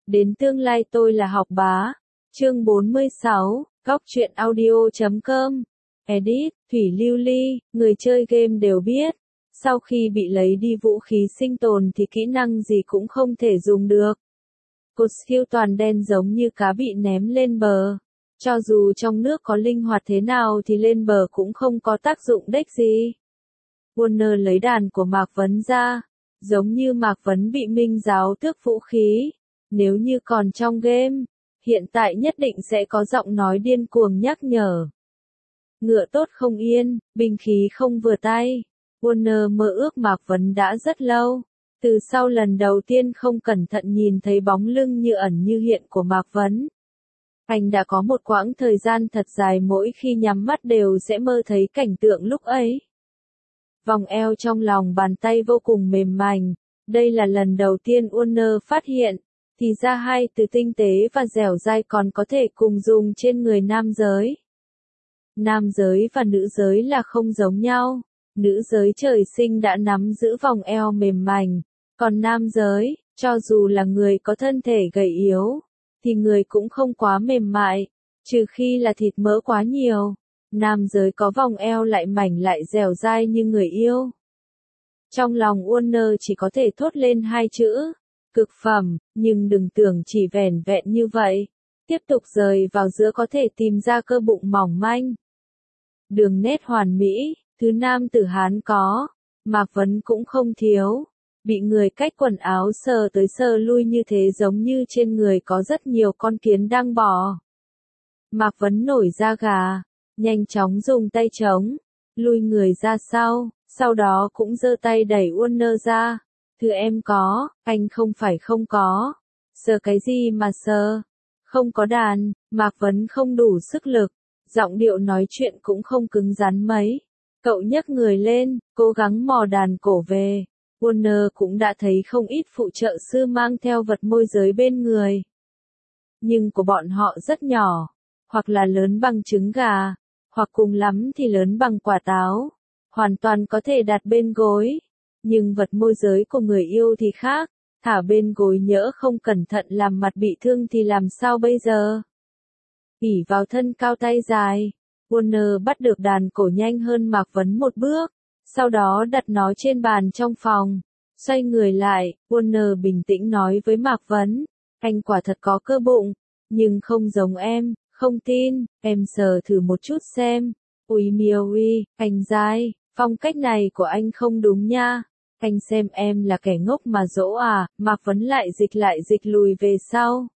Đến tương lai tôi là học bá. Chương 46, Góc truyện audio.com. Edit, Thủy Lưu Ly, người chơi game đều biết. Sau khi bị lấy đi vũ khí sinh tồn thì kỹ năng gì cũng không thể dùng được. Cột siêu toàn đen giống như cá bị ném lên bờ. Cho dù trong nước có linh hoạt thế nào thì lên bờ cũng không có tác dụng đếch gì. Warner lấy đàn của Mạc Vấn ra. Giống như Mạc Vấn bị Minh giáo tước vũ khí. Nếu như còn trong game, hiện tại nhất định sẽ có giọng nói điên cuồng nhắc nhở. Ngựa tốt không yên, binh khí không vừa tay. Warner mơ ước Mạc Vấn đã rất lâu. Từ sau lần đầu tiên không cẩn thận nhìn thấy bóng lưng như ẩn như hiện của Mạc Vấn. Anh đã có một quãng thời gian thật dài mỗi khi nhắm mắt đều sẽ mơ thấy cảnh tượng lúc ấy. Vòng eo trong lòng bàn tay vô cùng mềm mảnh. Đây là lần đầu tiên Warner phát hiện. Thì ra hai từ tinh tế và dẻo dai còn có thể cùng dùng trên người nam giới. Nam giới và nữ giới là không giống nhau. Nữ giới trời sinh đã nắm giữ vòng eo mềm mảnh. Còn nam giới, cho dù là người có thân thể gầy yếu, thì người cũng không quá mềm mại, trừ khi là thịt mỡ quá nhiều. Nam giới có vòng eo lại mảnh lại dẻo dai như người yêu. Trong lòng Warner chỉ có thể thốt lên hai chữ, cực phẩm, nhưng đừng tưởng chỉ vẻn vẹn như vậy. Tiếp tục rời vào giữa có thể tìm ra cơ bụng mỏng manh. Đường nét hoàn mỹ, thứ nam tử Hán có, Mạc Vấn cũng không thiếu. Bị người cách quần áo sờ tới sờ lui như thế giống như trên người có rất nhiều con kiến đang bò. Mạc Vấn nổi da gà, nhanh chóng dùng tay chống, lui người ra sau đó cũng giơ tay đẩy Warner ra. Thứ em có, anh không phải không có. Sờ cái gì mà sờ? Không có đàn, Mạc Vấn không đủ sức lực, giọng điệu nói chuyện cũng không cứng rắn mấy. Cậu nhấc người lên, cố gắng mò đàn cổ về. Warner cũng đã thấy không ít phụ trợ sư mang theo vật môi giới bên người. Nhưng của bọn họ rất nhỏ, hoặc là lớn bằng trứng gà, hoặc cùng lắm thì lớn bằng quả táo. Hoàn toàn có thể đặt bên gối. Nhưng vật môi giới của người yêu thì khác, thả bên gối nhỡ không cẩn thận làm mặt bị thương thì làm sao bây giờ? ỷ vào thân cao tay dài, Warner bắt được đàn cổ nhanh hơn Mạc Vấn một bước, sau đó đặt nó trên bàn trong phòng. Xoay người lại, Warner bình tĩnh nói với Mạc Vấn, anh quả thật có cơ bụng, nhưng không giống em, không tin, em sờ thử một chút xem. Ui miêu uy, anh dai, phong cách này của anh không đúng nha. Anh xem em là kẻ ngốc mà dỗ à, Mạc Vấn lại dịch lùi về sau.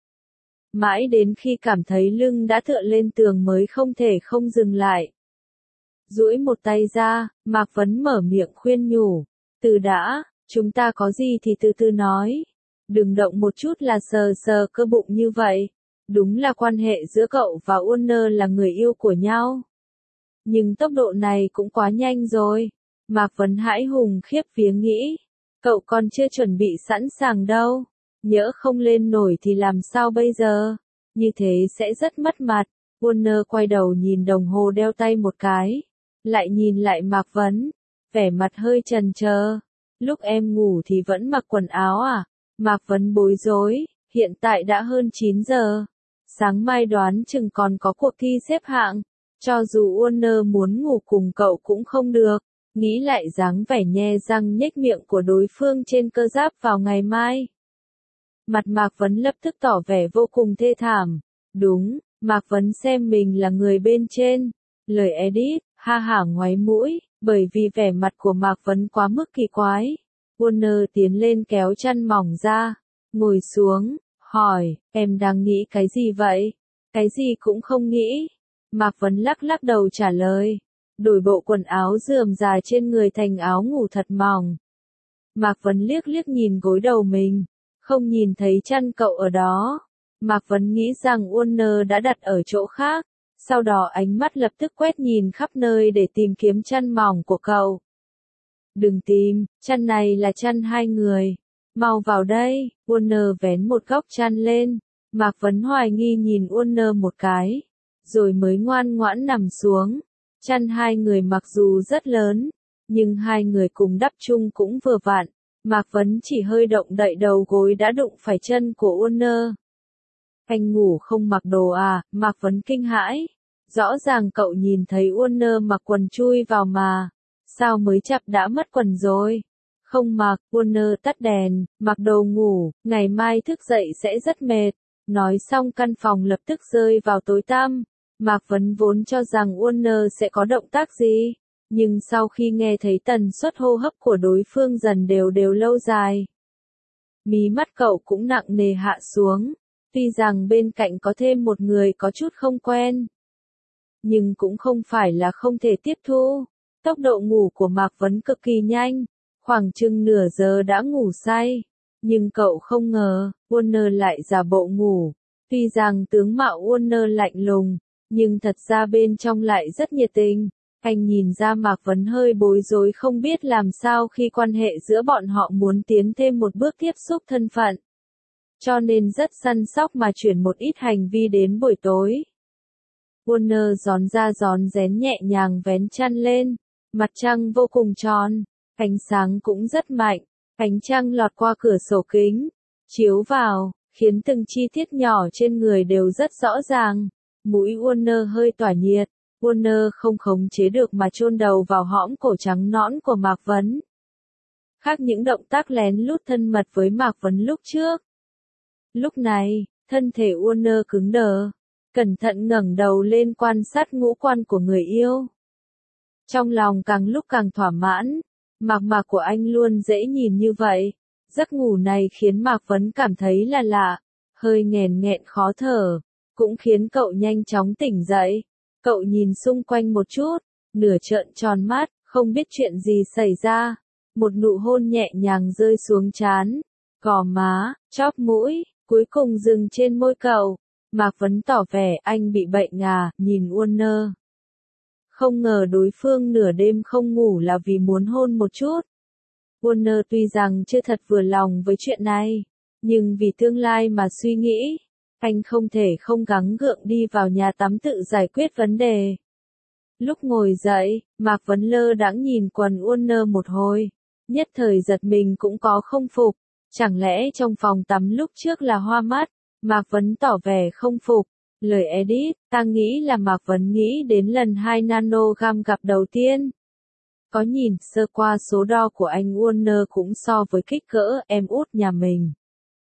Mãi đến khi cảm thấy lưng đã tựa lên tường mới không thể không dừng lại. Duỗi một tay ra, Mạc Vấn mở miệng khuyên nhủ. Từ đã, chúng ta có gì thì từ từ nói. Đừng động một chút là sờ cơ bụng như vậy. Đúng là quan hệ giữa cậu và Warner là người yêu của nhau. Nhưng tốc độ này cũng quá nhanh rồi. Mạc Vấn hãi hùng khiếp vía nghĩ. Cậu còn chưa chuẩn bị sẵn sàng đâu. Nhỡ không lên nổi thì làm sao bây giờ? Như thế sẽ rất mất mặt. Warner quay đầu nhìn đồng hồ đeo tay một cái. Lại nhìn lại Mạc Vấn. Vẻ mặt hơi chần chờ. Lúc em ngủ thì vẫn mặc quần áo à? Mạc Vấn bối rối. Hiện tại đã hơn 9 giờ. Sáng mai đoán chừng còn có cuộc thi xếp hạng. Cho dù Warner muốn ngủ cùng cậu cũng không được. Nghĩ lại dáng vẻ nhe răng nhếch miệng của đối phương trên cơ giáp vào ngày mai. Mặt Mạc Vấn lập tức tỏ vẻ vô cùng thê thảm. Đúng, Mạc Vấn xem mình là người bên trên. Lời edit, ha hả ngoáy mũi, bởi vì vẻ mặt của Mạc Vấn quá mức kỳ quái. Warner tiến lên kéo chăn mỏng ra, ngồi xuống, hỏi, em đang nghĩ cái gì vậy? Cái gì cũng không nghĩ. Mạc Vấn lắc lắc đầu trả lời. Đổi bộ quần áo rườm rà trên người thành áo ngủ thật mỏng. Mạc Vấn liếc liếc nhìn gối đầu mình. Không nhìn thấy chăn cậu ở đó. Mạc Vấn nghĩ rằng Warner đã đặt ở chỗ khác. Sau đó ánh mắt lập tức quét nhìn khắp nơi để tìm kiếm chăn mỏng của cậu. Đừng tìm, chăn này là chăn hai người. Mau vào đây, Warner vén một góc chăn lên. Mạc Vấn hoài nghi nhìn Warner một cái. Rồi mới ngoan ngoãn nằm xuống. Chăn hai người mặc dù rất lớn, nhưng hai người cùng đắp chung cũng vừa vặn. Mạc Vấn chỉ hơi động đậy đầu gối đã đụng phải chân của Warner. Anh ngủ không mặc đồ à? Mạc Vấn kinh hãi. Rõ ràng cậu nhìn thấy Warner mặc quần chui vào mà. Sao mới chập đã mất quần rồi? Không mặc, Warner tắt đèn, mặc đồ ngủ, ngày mai thức dậy sẽ rất mệt. Nói xong căn phòng lập tức rơi vào tối tăm. Mạc Vấn vốn cho rằng Warner sẽ có động tác gì. Nhưng sau khi nghe thấy tần suất hô hấp của đối phương dần đều đều lâu dài. Mí mắt cậu cũng nặng nề hạ xuống. Tuy rằng bên cạnh có thêm một người có chút không quen. Nhưng cũng không phải là không thể tiếp thu. Tốc độ ngủ của Mạc Vấn cực kỳ nhanh. Khoảng chừng nửa giờ đã ngủ say. Nhưng cậu không ngờ, Warner lại giả bộ ngủ. Tuy rằng tướng mạo Warner lạnh lùng, nhưng thật ra bên trong lại rất nhiệt tình. Anh nhìn ra Mạc Vấn hơi bối rối không biết làm sao khi quan hệ giữa bọn họ muốn tiến thêm một bước tiếp xúc thân phận. Cho nên rất săn sóc mà chuyển một ít hành vi đến buổi tối. Warner gión ra gión rén nhẹ nhàng vén chăn lên. Mặt trăng vô cùng tròn. Ánh sáng cũng rất mạnh. Ánh trăng lọt qua cửa sổ kính. Chiếu vào, khiến từng chi tiết nhỏ trên người đều rất rõ ràng. Mũi Warner hơi tỏa nhiệt. Warner không khống chế được mà chôn đầu vào hõm cổ trắng nõn của Mạc Vấn. Khác những động tác lén lút thân mật với Mạc Vấn lúc trước. Lúc này, thân thể Warner cứng đờ. Cẩn thận ngẩng đầu lên quan sát ngũ quan của người yêu. Trong lòng càng lúc càng thỏa mãn. Mạc của anh luôn dễ nhìn như vậy. Giấc ngủ này khiến Mạc Vấn cảm thấy là lạ. Hơi nghèn nghẹn khó thở. Cũng khiến cậu nhanh chóng tỉnh dậy. Cậu nhìn xung quanh một chút, nửa trợn tròn mắt, không biết chuyện gì xảy ra. Một nụ hôn nhẹ nhàng rơi xuống trán, gò má, chóp mũi, cuối cùng dừng trên môi cậu. Mạc Vấn tỏ vẻ anh bị bệnh à, nhìn Warner. Không ngờ đối phương nửa đêm không ngủ là vì muốn hôn một chút. Warner tuy rằng chưa thật vừa lòng với chuyện này, nhưng vì tương lai mà suy nghĩ. Anh không thể không gắng gượng đi vào nhà tắm tự giải quyết vấn đề. Lúc ngồi dậy, Mạc Vấn lơ đãng nhìn quần Warner một hồi. Nhất thời giật mình cũng có không phục. Chẳng lẽ trong phòng tắm lúc trước là hoa mắt? Mạc Vấn tỏ vẻ không phục. Lời edit, ta nghĩ là Mạc Vấn nghĩ đến lần 2 nanogam gặp đầu tiên. Có nhìn sơ qua số đo của anh Warner cũng so với kích cỡ em út nhà mình.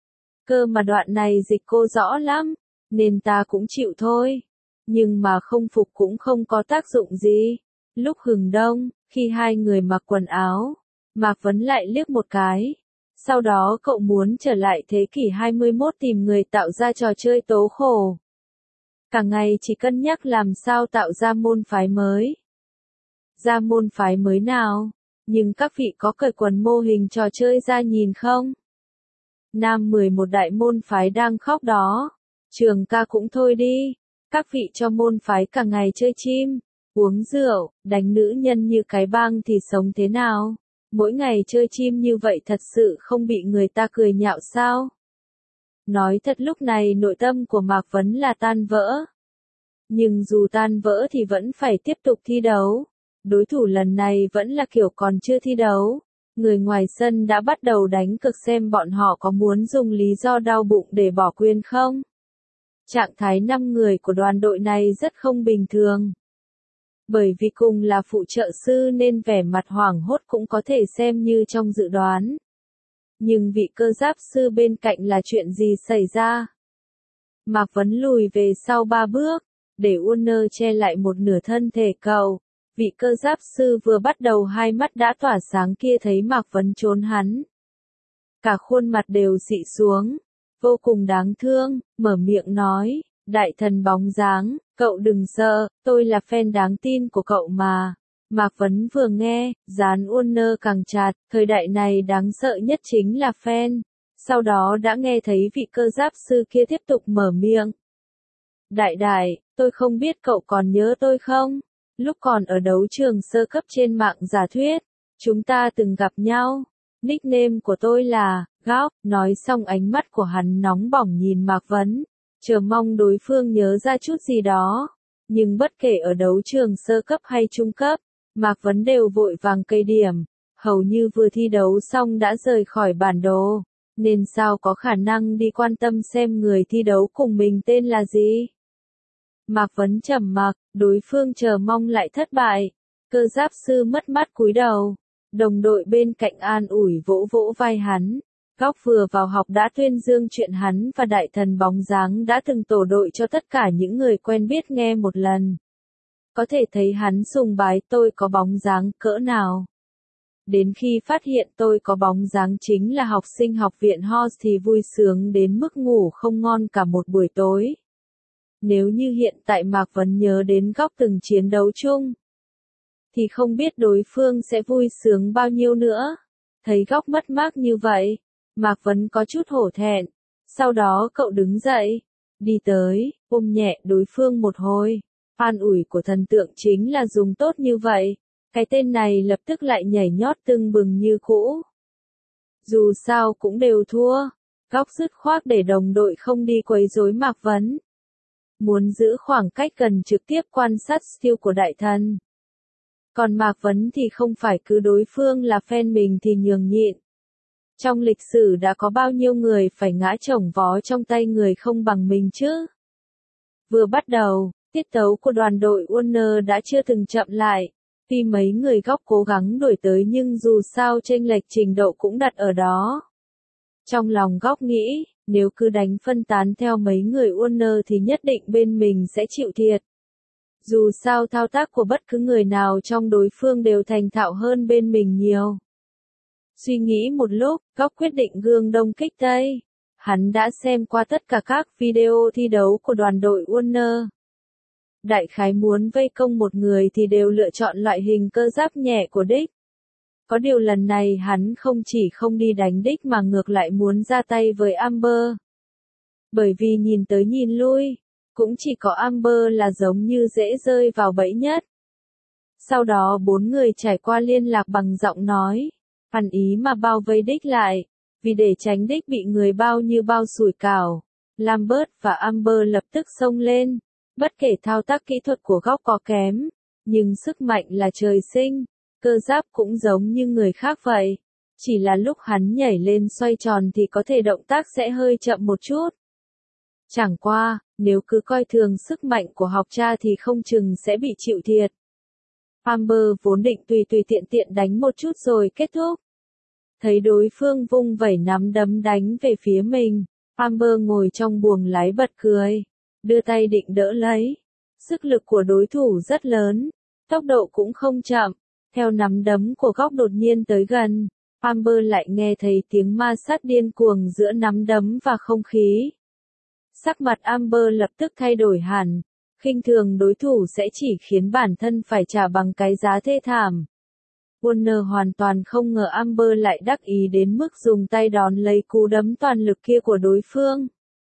Cơ mà đoạn này dịch cô rõ lắm, nên ta cũng chịu thôi. Nhưng mà không phục cũng không có tác dụng gì. Lúc hừng đông, khi hai người mặc quần áo, Mạc Vấn lại liếc một cái. Sau đó cậu muốn trở lại thế kỷ 21 tìm người tạo ra trò chơi tố khổ. Cả ngày chỉ cân nhắc làm sao tạo ra môn phái mới. Ra môn phái mới nào? Nhưng các vị có cởi quần mô hình trò chơi ra nhìn không? Nam 11 đại môn phái đang khóc đó. Trường ca cũng thôi đi. Các vị cho môn phái cả ngày chơi chim, uống rượu, đánh nữ nhân như cái bang thì sống thế nào? Mỗi ngày chơi chim như vậy thật sự không bị người ta cười nhạo sao? Nói thật lúc này nội tâm của Mạc Vấn là tan vỡ. Nhưng dù tan vỡ thì vẫn phải tiếp tục thi đấu. Đối thủ lần này vẫn là kiểu còn chưa thi đấu. Người ngoài sân đã bắt đầu đánh cược xem bọn họ có muốn dùng lý do đau bụng để bỏ quyền không. Trạng thái 5 người của đoàn đội này rất không bình thường. Bởi vì cùng là phụ trợ sư nên vẻ mặt hoảng hốt cũng có thể xem như trong dự đoán. Nhưng vị cơ giáp sư bên cạnh là chuyện gì xảy ra? Mạc Vấn lùi về sau 3 bước, để Warner che lại một nửa thân thể cậu. Vị cơ giáp sư vừa bắt đầu hai mắt đã tỏa sáng kia thấy Mạc Vấn trốn hắn. Cả khuôn mặt đều xị xuống, vô cùng đáng thương, mở miệng nói, đại thần bóng dáng, cậu đừng sợ, tôi là fan đáng tin của cậu mà. Mạc Vấn vừa nghe, dán Warner càng chặt, thời đại này đáng sợ nhất chính là fan. Sau đó đã nghe thấy vị cơ giáp sư kia tiếp tục mở miệng. Đại, tôi không biết cậu còn nhớ tôi không? Lúc còn ở đấu trường sơ cấp trên mạng giả thuyết, chúng ta từng gặp nhau. Nickname của tôi là Góc. Nói xong ánh mắt của hắn nóng bỏng nhìn Mạc Vấn, chờ mong đối phương nhớ ra chút gì đó. Nhưng bất kể ở đấu trường sơ cấp hay trung cấp, Mạc Vấn đều vội vàng cây điểm, hầu như vừa thi đấu xong đã rời khỏi bản đồ. nên sao có khả năng đi quan tâm xem người thi đấu cùng mình tên là gì. Mạc Vấn trầm mặc, đối phương chờ mong lại thất bại. Cơ giáp sư mất mát cúi đầu. Đồng đội bên cạnh an ủi vỗ vỗ vai hắn. Góc vừa vào học đã tuyên dương chuyện hắn và đại thần bóng dáng đã từng tổ đội cho tất cả những người quen biết nghe một lần. Có thể thấy hắn sùng bái tôi có bóng dáng cỡ nào. Đến khi phát hiện tôi có bóng dáng chính là học sinh học viện Horse thì vui sướng đến mức ngủ không ngon cả một buổi tối. Nếu như hiện tại Mạc Vấn nhớ đến Góc từng chiến đấu chung, thì không biết đối phương sẽ vui sướng bao nhiêu nữa. Thấy Góc mất mát như vậy, Mạc Vấn có chút hổ thẹn. Sau đó cậu đứng dậy, đi tới, ôm nhẹ đối phương một hồi. An ủi của thần tượng chính là dùng tốt như vậy. Cái tên này lập tức lại nhảy nhót tưng bừng như cũ. Dù sao cũng đều thua. Góc dứt khoát để đồng đội không đi quấy rối Mạc Vấn. Muốn giữ khoảng cách gần trực tiếp quan sát skill của đại thần. Còn Mạc Vấn thì không phải cứ đối phương là fan mình thì nhường nhịn. Trong lịch sử đã có bao nhiêu người phải ngã chồng vó trong tay người không bằng mình chứ? Vừa bắt đầu, tiết tấu của đoàn đội Warner đã chưa từng chậm lại. Tuy mấy người Góc cố gắng đuổi tới nhưng dù sao chênh lệch trình độ cũng đặt ở đó. Trong lòng Góc nghĩ, nếu cứ đánh phân tán theo mấy người Warner thì nhất định bên mình sẽ chịu thiệt. Dù sao thao tác của bất cứ người nào trong đối phương đều thành thạo hơn bên mình nhiều. Suy nghĩ một lúc, Góc quyết định gương đông kích tây. Hắn đã xem qua tất cả các video thi đấu của đoàn đội Warner. Đại khái muốn vây công một người thì đều lựa chọn loại hình cơ giáp nhẹ của Dick. Có điều lần này hắn không chỉ không đi đánh Dick mà ngược lại muốn ra tay với Amber. Bởi vì nhìn tới nhìn lui, cũng chỉ có Amber là giống như dễ rơi vào bẫy nhất. Sau đó bốn người trải qua liên lạc bằng giọng nói, hẳn ý mà bao vây Dick lại, vì để tránh Dick bị người bao như bao sủi cảo. Lambert và Amber lập tức xông lên. Bất kể thao tác kỹ thuật của Góc có kém, nhưng sức mạnh là trời sinh, cơ giáp cũng giống như người khác vậy. Chỉ là lúc hắn nhảy lên xoay tròn thì có thể động tác sẽ hơi chậm một chút. Chẳng qua, nếu cứ coi thường sức mạnh của học cha thì không chừng sẽ bị chịu thiệt. Amber vốn định tùy tiện tiện đánh một chút rồi kết thúc. Thấy đối phương vung vẩy nắm đấm đánh về phía mình, Amber ngồi trong buồng lái bật cười. Đưa tay định đỡ lấy. Sức lực của đối thủ rất lớn, tốc độ cũng không chậm. Theo nắm đấm của Góc đột nhiên tới gần, Amber lại nghe thấy tiếng ma sát điên cuồng giữa nắm đấm và không khí. Sắc mặt Amber lập tức thay đổi hẳn, khinh thường đối thủ sẽ chỉ khiến bản thân phải trả bằng cái giá thê thảm. Warner hoàn toàn không ngờ Amber lại đắc ý đến mức dùng tay đón lấy cú đấm toàn lực kia của đối phương.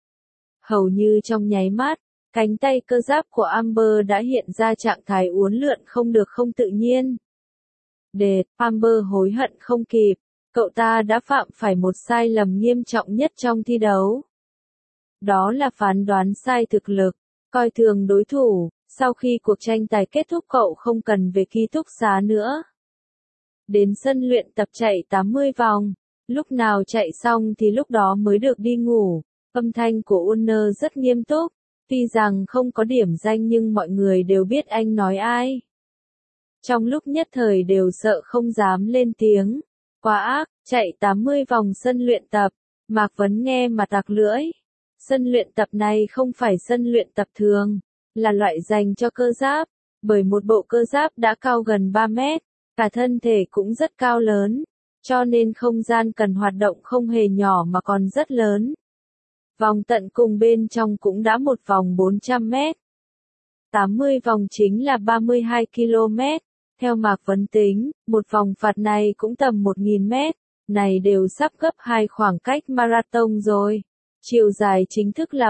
Hầu như trong nháy mắt, cánh tay cơ giáp của Amber đã hiện ra trạng thái uốn lượn không tự nhiên. Đệt, Amber hối hận không kịp, cậu ta đã phạm phải một sai lầm nghiêm trọng nhất trong thi đấu. Đó là phán đoán sai thực lực, coi thường đối thủ, sau khi cuộc tranh tài kết thúc cậu không cần về ký túc xá nữa. Đến sân luyện tập chạy 80 vòng, lúc nào chạy xong thì lúc đó mới được đi ngủ. Âm thanh của Warner rất nghiêm túc, tuy rằng không có điểm danh nhưng mọi người đều biết anh nói ai. Trong lúc nhất thời đều sợ không dám lên tiếng. Quá ác, chạy 80 vòng sân luyện tập, Mạc Vấn nghe mà tặc lưỡi. Sân luyện tập này không phải sân luyện tập thường, là loại dành cho cơ giáp, bởi một bộ cơ giáp đã cao gần 3 mét, cả thân thể cũng rất cao lớn, cho nên không gian cần hoạt động không hề nhỏ mà còn rất lớn. Vòng tận cùng bên trong cũng đã một vòng 400 mét. 80 vòng chính là 32 km. Theo Mạc Vấn tính, một vòng phạt này cũng tầm 1.000 mét. Này đều sắp gấp 2 khoảng cách marathon rồi. Chiều dài chính thức là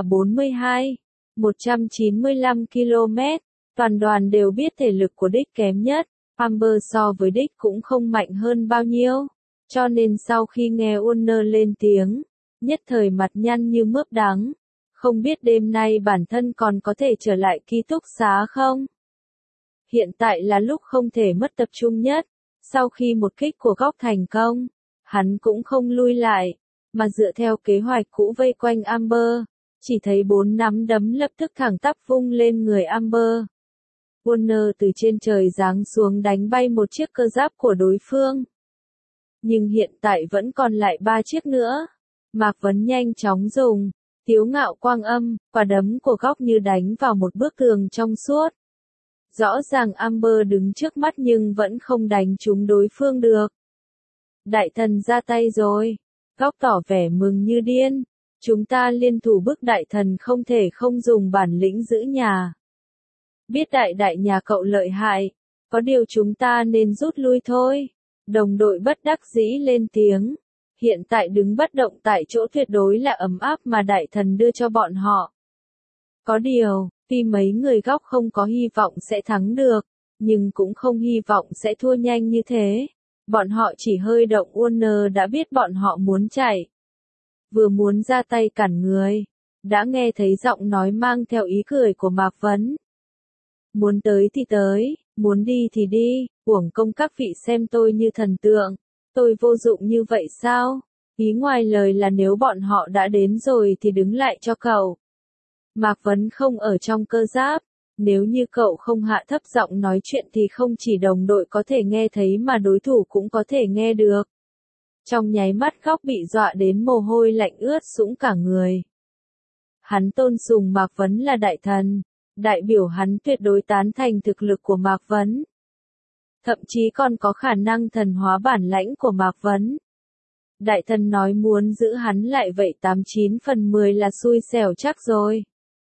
195 km. Toàn đoàn đều biết thể lực của Dick kém nhất. Amber so với Dick cũng không mạnh hơn bao nhiêu. Cho nên sau khi nghe Warner lên tiếng, nhất thời mặt nhăn như mướp đắng. Không biết đêm nay bản thân còn có thể trở lại ký túc xá không? Hiện tại là lúc không thể mất tập trung nhất. Sau khi một kích của Góc thành công, hắn cũng không lui lại, mà dựa theo kế hoạch cũ vây quanh Amber. Chỉ thấy 4 nắm đấm lập tức thẳng tắp vung lên người Amber. Warner từ trên trời giáng xuống đánh bay một chiếc cơ giáp của đối phương. Nhưng hiện tại vẫn còn lại 3 chiếc nữa. Mạc Vấn nhanh chóng dùng Tiếu Ngạo Quang Âm, quả đấm của góc như đánh vào một bức tường trong suốt. Rõ ràng Amber đứng trước mắt nhưng vẫn không đánh trúng đối phương được. Đại thần ra tay rồi. Góc tỏ vẻ mừng như điên. Chúng ta liên thủ bức đại thần không thể không dùng bản lĩnh giữ nhà. Biết đại nhà cậu lợi hại. Có điều chúng ta nên rút lui thôi. Đồng đội bất đắc dĩ lên tiếng. Hiện tại đứng bất động tại chỗ tuyệt đối là ấm áp mà đại thần đưa cho bọn họ. Có điều, tuy mấy người góc không có hy vọng sẽ thắng được, nhưng cũng không hy vọng sẽ thua nhanh như thế. Bọn họ chỉ hơi động Warner đã biết bọn họ muốn chạy. Vừa muốn ra tay cản người, đã nghe thấy giọng nói mang theo ý cười của Mạc Vấn. Muốn tới thì tới, muốn đi thì đi, uổng công các vị xem tôi như thần tượng. Tôi vô dụng như vậy sao? Ý ngoài lời là nếu bọn họ đã đến rồi thì đứng lại cho cậu. Mạc Vấn không ở trong cơ giáp. Nếu như cậu không hạ thấp giọng nói chuyện thì không chỉ đồng đội có thể nghe thấy mà đối thủ cũng có thể nghe được. Trong nháy mắt góc bị dọa đến mồ hôi lạnh ướt sũng cả người. Hắn tôn sùng Mạc Vấn là đại thần. Đại biểu hắn tuyệt đối tán thành thực lực của Mạc Vấn. Thậm chí còn có khả năng thần hóa bản lãnh của Mạc Vấn. Đại thần nói muốn giữ hắn lại vậy 89 phần 10 là xui xẻo chắc rồi.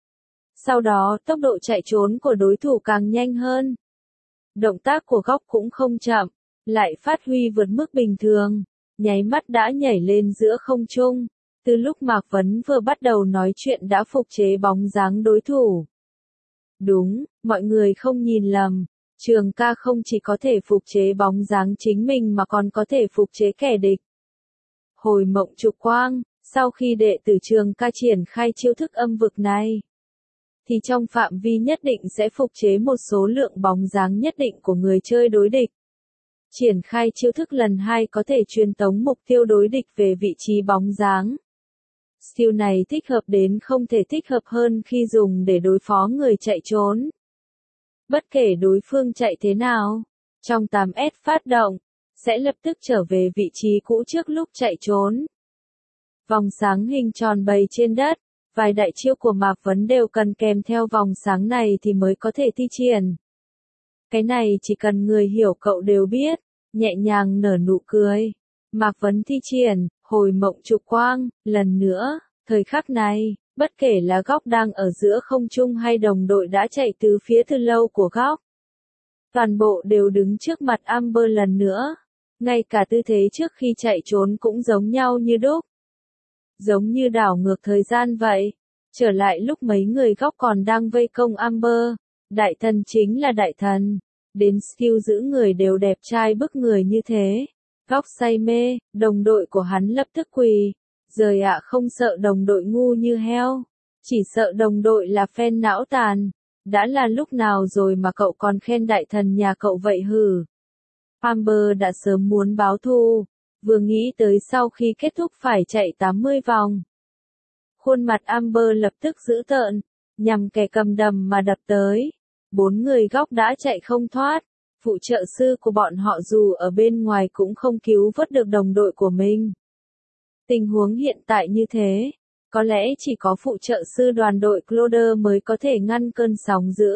Sau đó tốc độ chạy trốn của đối thủ càng nhanh hơn. Động tác của góc cũng không chậm, lại phát huy vượt mức bình thường, nháy mắt đã nhảy lên giữa không trung. Từ lúc Mạc Vấn vừa bắt đầu nói chuyện đã phục chế bóng dáng đối thủ. Đúng, mọi người không nhìn lầm. Trường ca không chỉ có thể phục chế bóng dáng chính mình mà còn có thể phục chế kẻ địch. Hồi mộng trục quang, sau khi đệ tử Trường ca triển khai chiêu thức âm vực này, thì trong phạm vi nhất định sẽ phục chế một số lượng bóng dáng nhất định của người chơi đối địch. Triển khai chiêu thức lần 2 có thể truyền tống mục tiêu đối địch về vị trí bóng dáng. Skill này thích hợp đến không thể thích hợp hơn khi dùng để đối phó người chạy trốn. Bất kể đối phương chạy thế nào, trong 8S phát động, sẽ lập tức trở về vị trí cũ trước lúc chạy trốn. Vòng sáng hình tròn bày trên đất, vài đại chiêu của Mạc Vấn đều cần kèm theo vòng sáng này thì mới có thể thi triển. Cái này chỉ cần người hiểu cậu đều biết, nhẹ nhàng nở nụ cười. Mạc Vấn thi triển, hồi mộng trục quang, lần nữa, thời khắc này. Bất kể là góc đang ở giữa không trung hay đồng đội đã chạy từ phía từ lâu của góc. Toàn bộ đều đứng trước mặt Amber lần nữa. Ngay cả tư thế trước khi chạy trốn cũng giống nhau như đúc. Giống như đảo ngược thời gian vậy. Trở lại lúc mấy người góc còn đang vây công Amber. Đại thần chính là đại thần. Đến skill giữ người đều đẹp trai bức người như thế. Góc say mê, đồng đội của hắn lập tức quỳ. Giời ạ, không sợ đồng đội ngu như heo. Chỉ sợ đồng đội là phen não tàn. Đã là lúc nào rồi mà cậu còn khen đại thần nhà cậu vậy hử? Amber đã sớm muốn báo thù. Vừa nghĩ tới sau khi kết thúc phải chạy 80 vòng. Khuôn mặt Amber lập tức dữ tợn. Nhằm kẻ cầm đầm mà đập tới. 4 người góc đã chạy không thoát. Phụ trợ sư của bọn họ dù ở bên ngoài cũng không cứu vớt được đồng đội của mình. Tình huống hiện tại như thế, có lẽ chỉ có phụ trợ sư đoàn đội Cloder mới có thể ngăn cơn sóng dữ.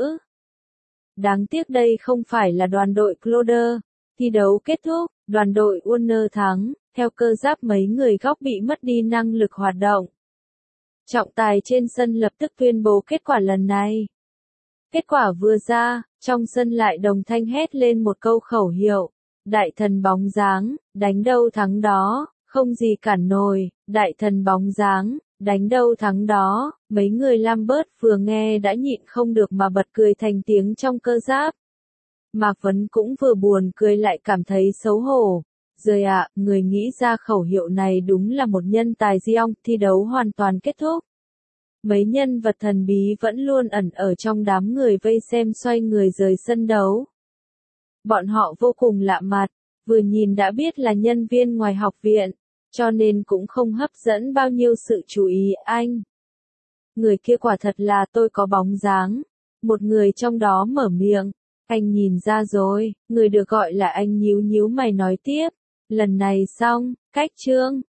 Đáng tiếc đây không phải là đoàn đội Cloder. Thi đấu kết thúc, đoàn đội Warner thắng, theo cơ giáp mấy người góc bị mất đi năng lực hoạt động. Trọng tài trên sân lập tức tuyên bố kết quả lần này. Kết quả vừa ra, trong sân lại đồng thanh hét lên một câu khẩu hiệu. Đại thần bóng dáng, đánh đâu thắng đó. Không gì cản nổi, đại thần bóng dáng, đánh đâu thắng đó. Mấy người Lambert vừa nghe đã nhịn không được mà bật cười thành tiếng trong cơ giáp. Mạc Vấn cũng vừa buồn cười lại cảm thấy xấu hổ. Rồi ạ, người nghĩ ra khẩu hiệu này đúng là một nhân tài Giong. Thi đấu hoàn toàn kết thúc. Mấy nhân vật thần bí vẫn luôn ẩn ở trong đám người vây xem xoay người rời sân đấu. Bọn họ vô cùng lạ mặt, vừa nhìn đã biết là nhân viên ngoài học viện. cho nên cũng không hấp dẫn bao nhiêu sự chú ý anh. Người kia quả thật là tôi có bóng dáng. Một người trong đó mở miệng. Anh nhìn ra rồi, người được gọi là anh nhíu nhíu mày nói tiếp. Lần này xong, cách Trương